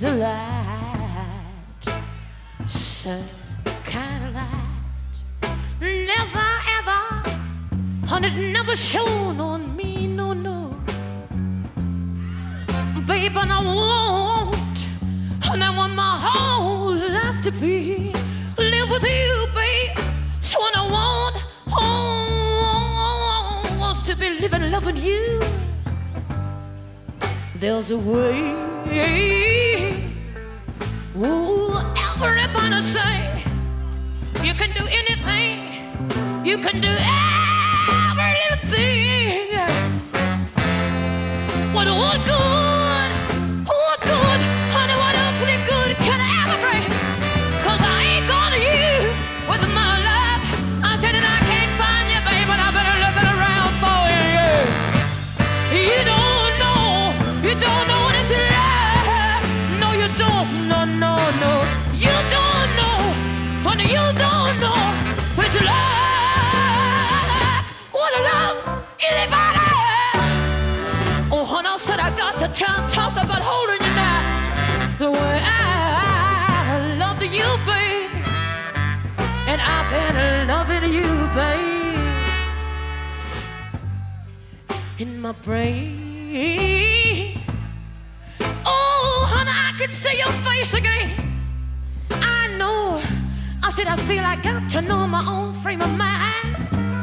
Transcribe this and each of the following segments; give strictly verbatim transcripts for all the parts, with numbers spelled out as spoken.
is a light, some kind of light. Never ever, and it never shone on me, no, no. Babe, and I want, and I want my whole life to be live with you, babe. So what I want, oh, wants to be living, loving you. There's a way. Ooh, everybody say you can do anything. You can do every little thing. What what good? What good? Honey, what earthly good can I ever bring? 'Cause I ain't gonna you with my love. I said that I can't find you, babe, but I better looking around for you. You don't know, you don't know what it's like. No, you don't, no, no, no. You don't know, honey, you don't know what it's like. What a love, anybody? Oh, honey, I said I got to try and talk about holding you now the way I love you, babe. And I've been loving you, babe. In my brain. Oh, honey, I can see your face again. I know. I said I feel I got to know my own frame of mind.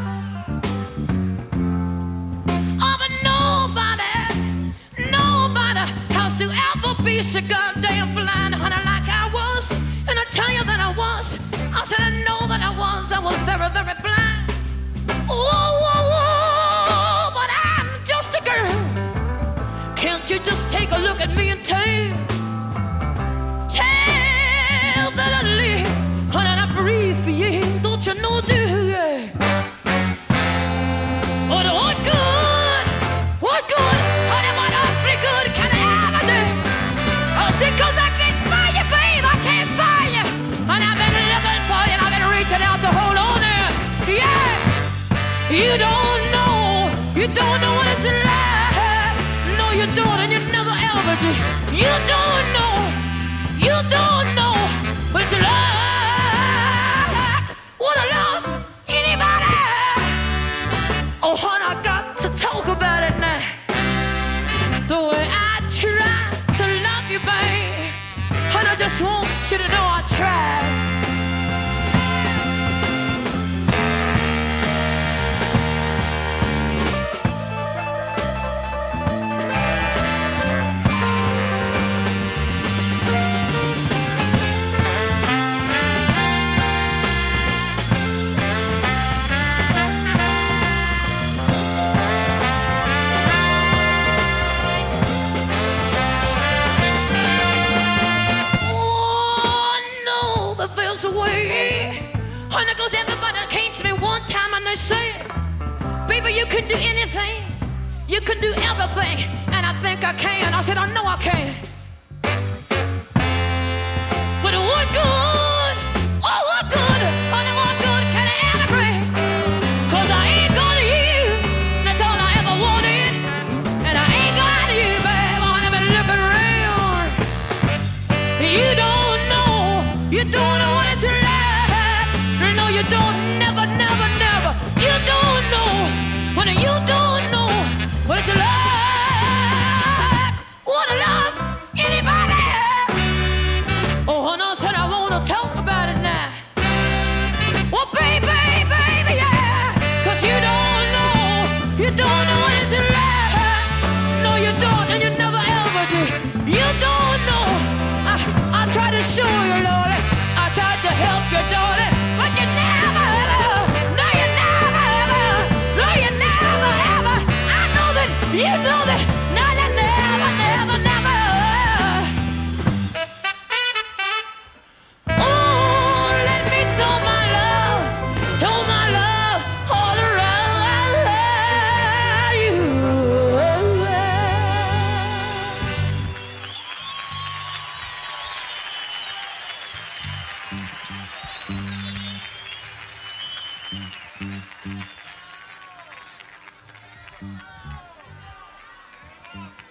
Oh, but nobody, nobody has to ever be so goddamn blind, honey, like I was. And I tell you that I was. I said I know that I was. I was very, very blind. Oh, oh, oh, but I'm just a girl. Can't you just take a look at me and tell, tell that I live, honey, and I breathe for you. Don't you know, do you? Oh, what good? What good? Honey, what awfully good can I ever do? Oh, see, 'cause I can't find you, babe. I can't find you. And I've been looking for you, and I've been reaching out to hold on there. Yeah. You don't know. You don't know what it's like. No, you don't, and you never ever did. You don't know. You don't know what it's like. What I love, anybody? Oh, honey, I got to talk about it now. The way I try to love you, babe. Honey, I just want you to know I tried. There's a way. Honey, 'cause everybody came to me one time and they said, baby, you can do anything. You can do everything. And I think I can. I said, I know I can. But what good? Oh, what good? Honey, what good can I ever bring? 'Cause I ain't gonna you. That's all I ever wanted. And I ain't gonna you, babe. I've been looking around. You don't know. You don't know what it's like. No, you don't. Never, never, never. You don't know. When you don't know what it's like. What a love, anybody? Oh, honey, I said I wanna talk about it now. Well, baby, baby, yeah. 'Cause you don't know. You don't know what it's like. No, you don't, and you never ever did. You don't know. I, I try to show you, Lord. I tried to help you, darling, but you never ever, no, you never ever, no, you never ever. I know that, you know that, no, you never, never, never. Oh, let me throw my love, throw my love all around you. Mm-hmm.